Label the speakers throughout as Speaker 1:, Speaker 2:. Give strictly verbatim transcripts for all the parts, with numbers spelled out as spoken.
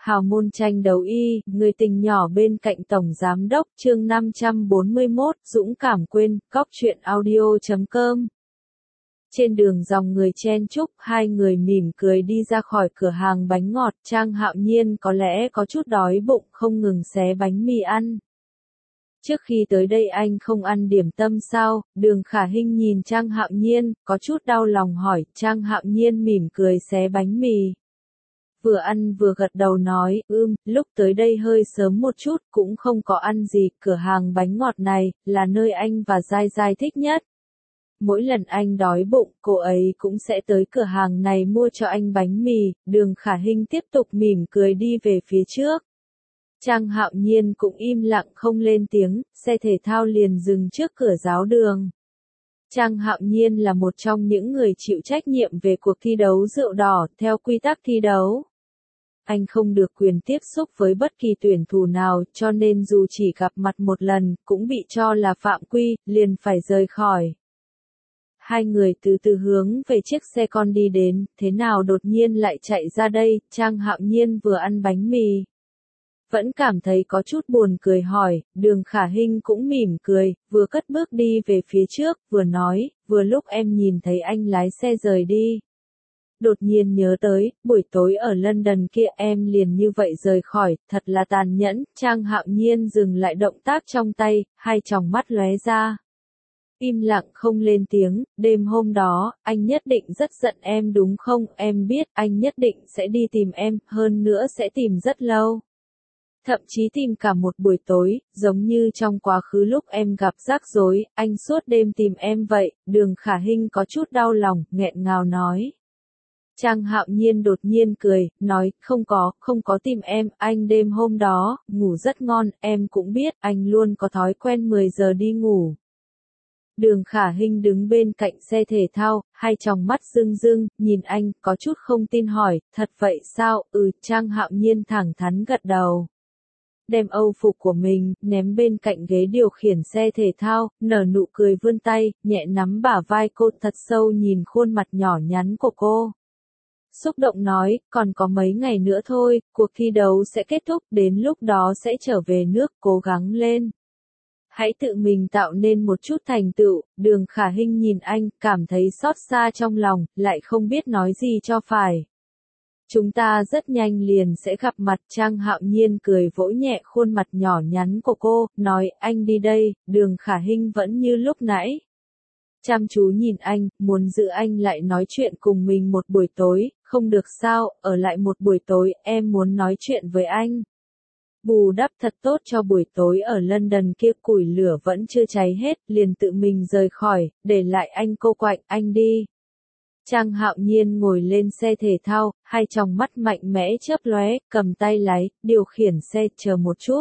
Speaker 1: Hào môn tranh đấu y, người tình nhỏ bên cạnh Tổng Giám đốc, chương năm trăm bốn mươi mốt, dũng cảm quên, cóc truyện audio chấm com. Trên đường dòng người chen chúc, hai người mỉm cười đi ra khỏi cửa hàng bánh ngọt, Trang Hạo Nhiên có lẽ có chút đói bụng, không ngừng xé bánh mì ăn. Trước khi tới đây anh không ăn điểm tâm sao? Đường Khả Hinh nhìn Trang Hạo Nhiên, có chút đau lòng hỏi, Trang Hạo Nhiên mỉm cười xé bánh mì. Vừa ăn vừa gật đầu nói, ưm, lúc tới đây hơi sớm một chút, cũng không có ăn gì, cửa hàng bánh ngọt này, là nơi anh và Giai Giai thích nhất. Mỗi lần anh đói bụng, cô ấy cũng sẽ tới cửa hàng này mua cho anh bánh mì, Đường Khả Hinh tiếp tục mỉm cười đi về phía trước. Trang Hạo Nhiên cũng im lặng không lên tiếng, xe thể thao liền dừng trước cửa giáo đường. Trang Hạo Nhiên là một trong những người chịu trách nhiệm về cuộc thi đấu rượu đỏ, theo quy tắc thi đấu. Anh không được quyền tiếp xúc với bất kỳ tuyển thủ nào, cho nên dù chỉ gặp mặt một lần, cũng bị cho là phạm quy, liền phải rời khỏi. Hai người từ từ hướng về chiếc xe con đi đến, thế nào đột nhiên lại chạy ra đây, Trang Hạo Nhiên vừa ăn bánh mì. Vẫn cảm thấy có chút buồn cười hỏi, Đường Khả Hinh cũng mỉm cười, vừa cất bước đi về phía trước, vừa nói, vừa lúc em nhìn thấy anh lái xe rời đi. Đột nhiên nhớ tới, buổi tối ở London kia em liền như vậy rời khỏi, thật là tàn nhẫn, Trang Hạo Nhiên dừng lại động tác trong tay, hai tròng mắt lóe ra. Im lặng không lên tiếng, đêm hôm đó, anh nhất định rất giận em đúng không, em biết anh nhất định sẽ đi tìm em, hơn nữa sẽ tìm rất lâu. Thậm chí tìm cả một buổi tối, giống như trong quá khứ lúc em gặp rắc rối, anh suốt đêm tìm em vậy, Đường Khả Hinh có chút đau lòng, nghẹn ngào nói. Trang Hạo Nhiên đột nhiên cười, nói, không có, không có tìm em, anh đêm hôm đó, ngủ rất ngon, em cũng biết, anh luôn có thói quen mười giờ đi ngủ. Đường Khả Hinh đứng bên cạnh xe thể thao, hai tròng mắt rưng rưng, nhìn anh, có chút không tin hỏi, thật vậy sao, ừ, Trang Hạo Nhiên thẳng thắn gật đầu. Đem âu phục của mình, ném bên cạnh ghế điều khiển xe thể thao, nở nụ cười vươn tay, nhẹ nắm bả vai cô thật sâu nhìn khuôn mặt nhỏ nhắn của cô. Xúc động nói, còn có mấy ngày nữa thôi, cuộc thi đấu sẽ kết thúc, đến lúc đó sẽ trở về nước, cố gắng lên. Hãy tự mình tạo nên một chút thành tựu, Đường Khả Hinh nhìn anh, cảm thấy xót xa trong lòng, lại không biết nói gì cho phải. Chúng ta rất nhanh liền sẽ gặp mặt, Trang Hạo Nhiên cười vỗ nhẹ khuôn mặt nhỏ nhắn của cô, nói, anh đi đây, Đường Khả Hinh vẫn như lúc nãy. Chăm chú nhìn anh, muốn giữ anh lại nói chuyện cùng mình một buổi tối, không được sao, ở lại một buổi tối, em muốn nói chuyện với anh. Bù đắp thật tốt cho buổi tối ở London kia, củi lửa vẫn chưa cháy hết, liền tự mình rời khỏi, để lại anh cô quạnh, anh đi. Trang Hạo Nhiên ngồi lên xe thể thao, hai tròng mắt mạnh mẽ chớp lóe, cầm tay lái, điều khiển xe, chờ một chút.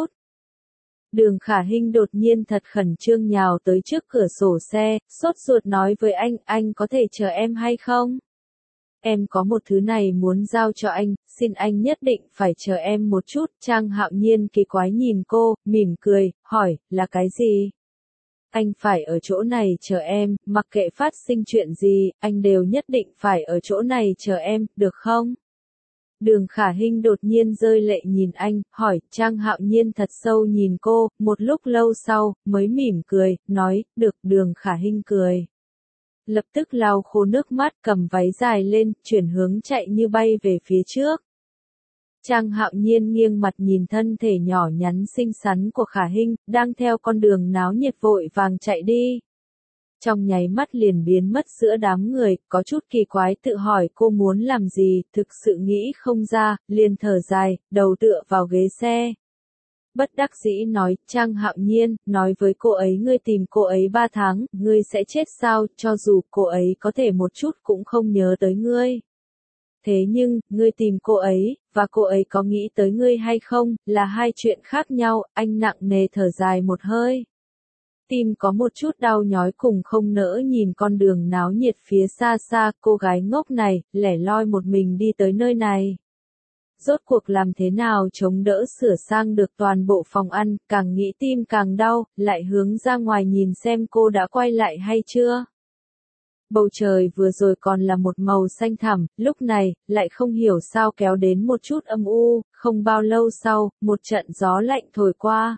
Speaker 1: Đường Khả Hinh đột nhiên thật khẩn trương nhào tới trước cửa sổ xe, sốt ruột nói với anh, anh có thể chờ em hay không? Em có một thứ này muốn giao cho anh, xin anh nhất định phải chờ em một chút. Trang Hạo Nhiên kỳ quái nhìn cô, mỉm cười, hỏi, là cái gì? Anh phải ở chỗ này chờ em, mặc kệ phát sinh chuyện gì, anh đều nhất định phải ở chỗ này chờ em, được không? Đường Khả Hinh đột nhiên rơi lệ nhìn anh, hỏi, Trang Hạo Nhiên thật sâu nhìn cô, một lúc lâu sau, mới mỉm cười, nói, được, Đường Khả Hinh cười. Lập tức lau khô nước mắt, cầm váy dài lên, chuyển hướng chạy như bay về phía trước. Trang Hạo Nhiên nghiêng mặt nhìn thân thể nhỏ nhắn xinh xắn của Khả Hinh, đang theo con đường náo nhiệt vội vàng chạy đi. Trong nháy mắt liền biến mất giữa đám người, có chút kỳ quái tự hỏi cô muốn làm gì, thực sự nghĩ không ra, liền thở dài, đầu tựa vào ghế xe. Bất đắc dĩ nói, Trang Hạo Nhiên, nói với cô ấy ngươi tìm cô ấy ba tháng, ngươi sẽ chết sao, cho dù cô ấy có thể một chút cũng không nhớ tới ngươi. Thế nhưng, ngươi tìm cô ấy, và cô ấy có nghĩ tới ngươi hay không, là hai chuyện khác nhau, anh nặng nề thở dài một hơi. Tim có một chút đau nhói cùng không nỡ nhìn con đường náo nhiệt phía xa xa, cô gái ngốc này, lẻ loi một mình đi tới nơi này. Rốt cuộc làm thế nào chống đỡ sửa sang được toàn bộ phòng ăn, càng nghĩ tim càng đau, lại hướng ra ngoài nhìn xem cô đã quay lại hay chưa. Bầu trời vừa rồi còn là một màu xanh thẳm, lúc này, lại không hiểu sao kéo đến một chút âm u, không bao lâu sau, một trận gió lạnh thổi qua.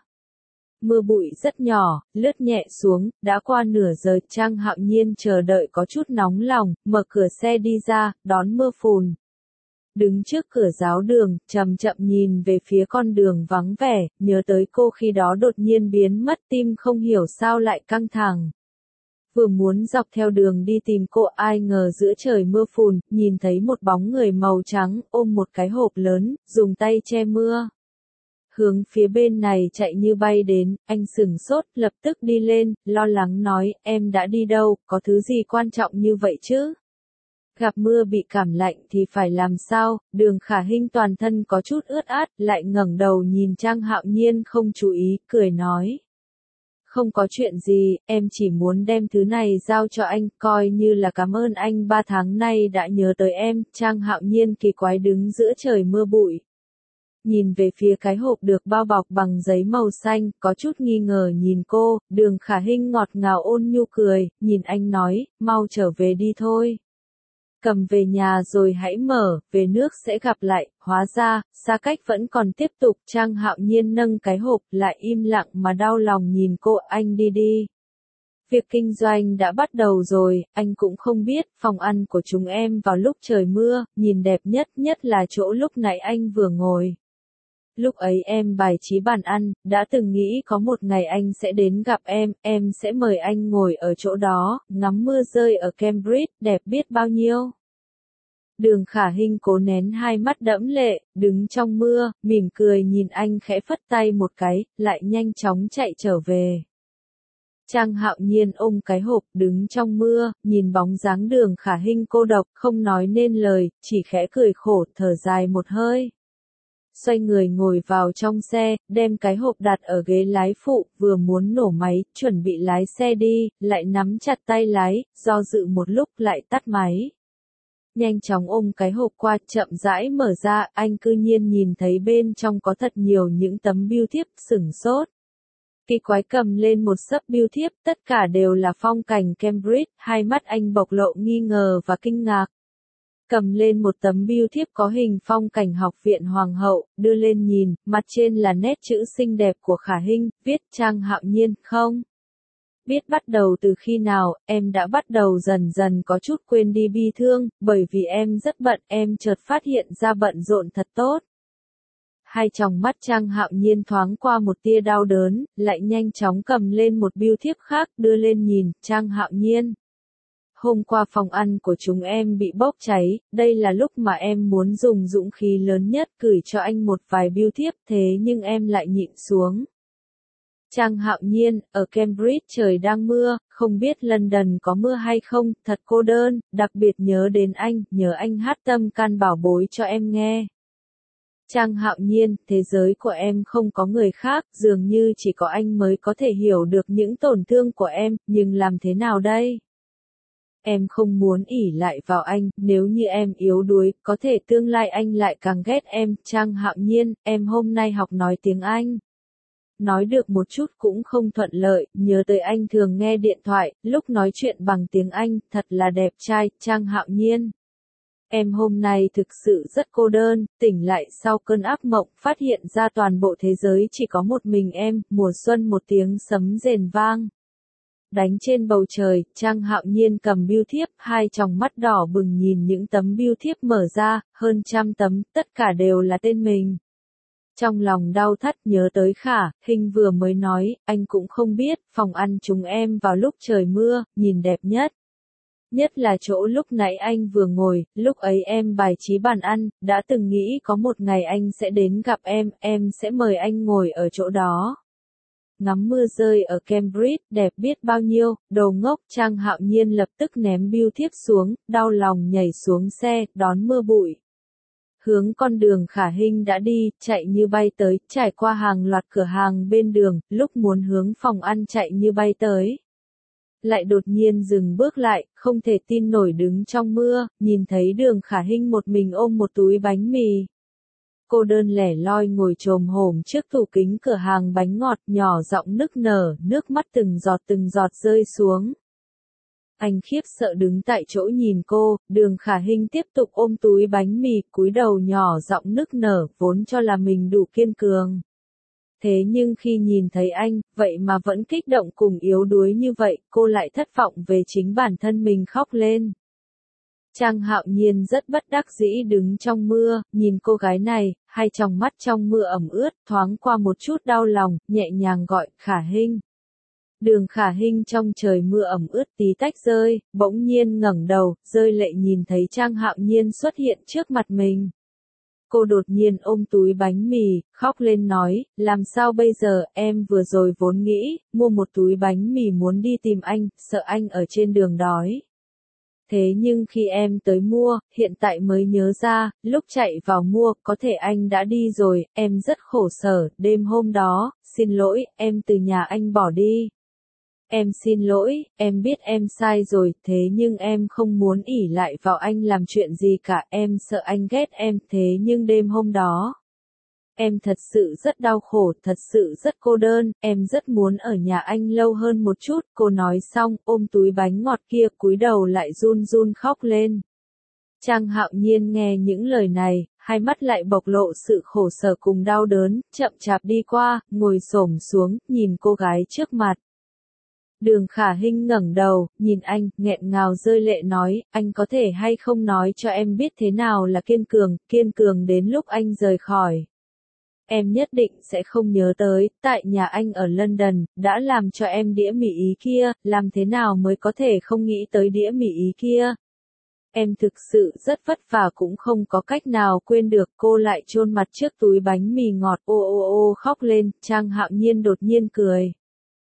Speaker 1: Mưa bụi rất nhỏ, lướt nhẹ xuống, đã qua nửa giờ, Trang Hạo Nhiên chờ đợi có chút nóng lòng, mở cửa xe đi ra, đón mưa phùn. Đứng trước cửa giáo đường, chậm chậm nhìn về phía con đường vắng vẻ, nhớ tới cô khi đó đột nhiên biến mất, tim không hiểu sao lại căng thẳng. Vừa muốn dọc theo đường đi tìm cô, ai ngờ giữa trời mưa phùn, nhìn thấy một bóng người màu trắng, ôm một cái hộp lớn, dùng tay che mưa. Hướng phía bên này chạy như bay đến, anh sửng sốt, lập tức đi lên, lo lắng nói, em đã đi đâu, có thứ gì quan trọng như vậy chứ? Gặp mưa bị cảm lạnh thì phải làm sao? Đường Khả Hinh toàn thân có chút ướt át, lại ngẩng đầu nhìn Trang Hạo Nhiên không chú ý, cười nói. Không có chuyện gì, em chỉ muốn đem thứ này giao cho anh, coi như là cảm ơn anh ba tháng nay đã nhớ tới em. Trang Hạo Nhiên kỳ quái đứng giữa trời mưa bụi. Nhìn về phía cái hộp được bao bọc bằng giấy màu xanh, có chút nghi ngờ nhìn cô, Đường Khả Hinh ngọt ngào ôn nhu cười, nhìn anh nói, mau trở về đi thôi. Cầm về nhà rồi hãy mở, về nước sẽ gặp lại, hóa ra, xa cách vẫn còn tiếp tục. Trang Hạo Nhiên nâng cái hộp, lại im lặng mà đau lòng nhìn cô, anh đi đi. Việc kinh doanh đã bắt đầu rồi, anh cũng không biết, phòng ăn của chúng em vào lúc trời mưa, nhìn đẹp nhất nhất là chỗ lúc nãy anh vừa ngồi. Lúc ấy em bài trí bàn ăn, đã từng nghĩ có một ngày anh sẽ đến gặp em, em sẽ mời anh ngồi ở chỗ đó, ngắm mưa rơi ở Cambridge, đẹp biết bao nhiêu. Đường Khả Hinh cố nén hai mắt đẫm lệ, đứng trong mưa, mỉm cười nhìn anh khẽ phất tay một cái, lại nhanh chóng chạy trở về. Trang Hạo Nhiên ôm cái hộp đứng trong mưa, nhìn bóng dáng Đường Khả Hinh cô độc, không nói nên lời, chỉ khẽ cười khổ, thở dài một hơi. Xoay người ngồi vào trong xe, đem cái hộp đặt ở ghế lái phụ, vừa muốn nổ máy, chuẩn bị lái xe đi, lại nắm chặt tay lái, do dự một lúc lại tắt máy. Nhanh chóng ôm cái hộp qua, chậm rãi mở ra, anh cư nhiên nhìn thấy bên trong có thật nhiều những tấm bưu thiếp, sửng sốt. Kỳ quái cầm lên một xấp bưu thiếp, tất cả đều là phong cảnh Cambridge, hai mắt anh bộc lộ nghi ngờ và kinh ngạc. Cầm lên một tấm bưu thiếp có hình phong cảnh học viện Hoàng hậu, đưa lên nhìn, mặt trên là nét chữ xinh đẹp của Khả Hinh, viết Trang Hạo Nhiên, không? Biết bắt đầu từ khi nào, em đã bắt đầu dần dần có chút quên đi bi thương, bởi vì em rất bận, em chợt phát hiện ra bận rộn thật tốt. Hai tròng mắt Trang Hạo Nhiên thoáng qua một tia đau đớn, lại nhanh chóng cầm lên một bưu thiếp khác, đưa lên nhìn, Trang Hạo Nhiên. Hôm qua phòng ăn của chúng em bị bốc cháy, đây là lúc mà em muốn dùng dũng khí lớn nhất gửi cho anh một vài bưu thiếp, thế nhưng em lại nhịn xuống. Trang Hạo Nhiên, ở Cambridge trời đang mưa, không biết London có mưa hay không, thật cô đơn, đặc biệt nhớ đến anh, nhớ anh hát tâm can bảo bối cho em nghe. Trang Hạo Nhiên, thế giới của em không có người khác, dường như chỉ có anh mới có thể hiểu được những tổn thương của em, nhưng làm thế nào đây? Em không muốn ỷ lại vào anh, nếu như em yếu đuối, có thể tương lai anh lại càng ghét em. Trang Hạo Nhiên, em hôm nay học nói tiếng Anh. Nói được một chút cũng không thuận lợi, nhớ tới anh thường nghe điện thoại, lúc nói chuyện bằng tiếng Anh, thật là đẹp trai. Trang Hạo Nhiên. Em hôm nay thực sự rất cô đơn, tỉnh lại sau cơn ác mộng, phát hiện ra toàn bộ thế giới chỉ có một mình em, mùa xuân một tiếng sấm rền vang. Đánh trên bầu trời, Trang Hạo Nhiên cầm bưu thiếp, hai tròng mắt đỏ bừng nhìn những tấm bưu thiếp mở ra, hơn trăm tấm, tất cả đều là tên mình. Trong lòng đau thắt nhớ tới Khả Hinh vừa mới nói, anh cũng không biết, phòng ăn chúng em vào lúc trời mưa, nhìn đẹp nhất. Nhất là chỗ lúc nãy anh vừa ngồi, lúc ấy em bài trí bàn ăn, đã từng nghĩ có một ngày anh sẽ đến gặp em, em sẽ mời anh ngồi ở chỗ đó. Ngắm mưa rơi ở Cambridge, đẹp biết bao nhiêu, đồ ngốc. Trang Hạo Nhiên lập tức ném bưu thiếp xuống, đau lòng nhảy xuống xe, đón mưa bụi. Hướng con đường Khả Hinh đã đi, chạy như bay tới, trải qua hàng loạt cửa hàng bên đường, lúc muốn hướng phòng ăn chạy như bay tới. Lại đột nhiên dừng bước lại, không thể tin nổi đứng trong mưa, nhìn thấy Đường Khả Hinh một mình ôm một túi bánh mì. Cô đơn lẻ loi ngồi chồm hổm trước tủ kính cửa hàng bánh ngọt, nhỏ giọng nức nở, nước mắt từng giọt từng giọt rơi xuống. Anh khiếp sợ đứng tại chỗ nhìn cô, Đường Khả Hinh tiếp tục ôm túi bánh mì, cúi đầu nhỏ giọng nức nở, vốn cho là mình đủ kiên cường. Thế nhưng khi nhìn thấy anh, vậy mà vẫn kích động cùng yếu đuối như vậy, cô lại thất vọng về chính bản thân mình khóc lên. Trang Hạo Nhiên rất bất đắc dĩ đứng trong mưa, nhìn cô gái này, hai tròng mắt trong mưa ẩm ướt, thoáng qua một chút đau lòng, nhẹ nhàng gọi, Khả Hinh. Đường Khả Hinh trong trời mưa ẩm ướt tí tách rơi, bỗng nhiên ngẩng đầu, rơi lệ nhìn thấy Trang Hạo Nhiên xuất hiện trước mặt mình. Cô đột nhiên ôm túi bánh mì, khóc lên nói, làm sao bây giờ, em vừa rồi vốn nghĩ, mua một túi bánh mì muốn đi tìm anh, sợ anh ở trên đường đói. Thế nhưng khi em tới mua, hiện tại mới nhớ ra, lúc chạy vào mua, có thể anh đã đi rồi, em rất khổ sở, đêm hôm đó, xin lỗi, em từ nhà anh bỏ đi. Em xin lỗi, em biết em sai rồi, thế nhưng em không muốn ỷ lại vào anh làm chuyện gì cả, em sợ anh ghét em, thế nhưng đêm hôm đó. Em thật sự rất đau khổ, thật sự rất cô đơn, em rất muốn ở nhà anh lâu hơn một chút, cô nói xong, ôm túi bánh ngọt kia, cúi đầu lại run run khóc lên. Trang Hạo Nhiên nghe những lời này, hai mắt lại bộc lộ sự khổ sở cùng đau đớn, chậm chạp đi qua, ngồi xổm xuống, nhìn cô gái trước mặt. Đường Khả Hinh ngẩng đầu, nhìn anh, nghẹn ngào rơi lệ nói, anh có thể hay không nói cho em biết thế nào là kiên cường, kiên cường đến lúc anh rời khỏi. Em nhất định sẽ không nhớ tới, tại nhà anh ở London, đã làm cho em đĩa mì Ý kia, làm thế nào mới có thể không nghĩ tới đĩa mì Ý kia. Em thực sự rất vất vả cũng không có cách nào quên được, cô lại chôn mặt trước túi bánh mì ngọt, ô ô ô khóc lên, Trang Hạo Nhiên đột nhiên cười.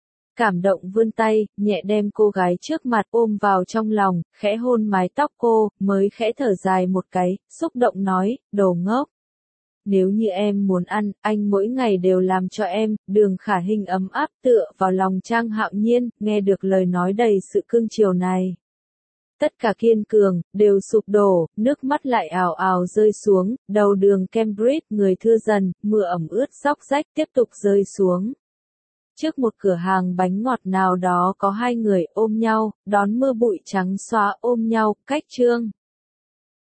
Speaker 1: Cảm động vươn tay, nhẹ đem cô gái trước mặt ôm vào trong lòng, khẽ hôn mái tóc cô, mới khẽ thở dài một cái, xúc động nói, đồ ngốc. Nếu như em muốn ăn, anh mỗi ngày đều làm cho em, Đường Khả Hinh ấm áp tựa vào lòng Trang Hạo Nhiên, nghe được lời nói đầy sự cưng chiều này. Tất cả kiên cường, đều sụp đổ, nước mắt lại ào ào rơi xuống, đầu đường Cambridge người thưa dần, mưa ẩm ướt xóc rách tiếp tục rơi xuống. Trước một cửa hàng bánh ngọt nào đó có hai người ôm nhau, đón mưa bụi trắng xóa ôm nhau, cách trương.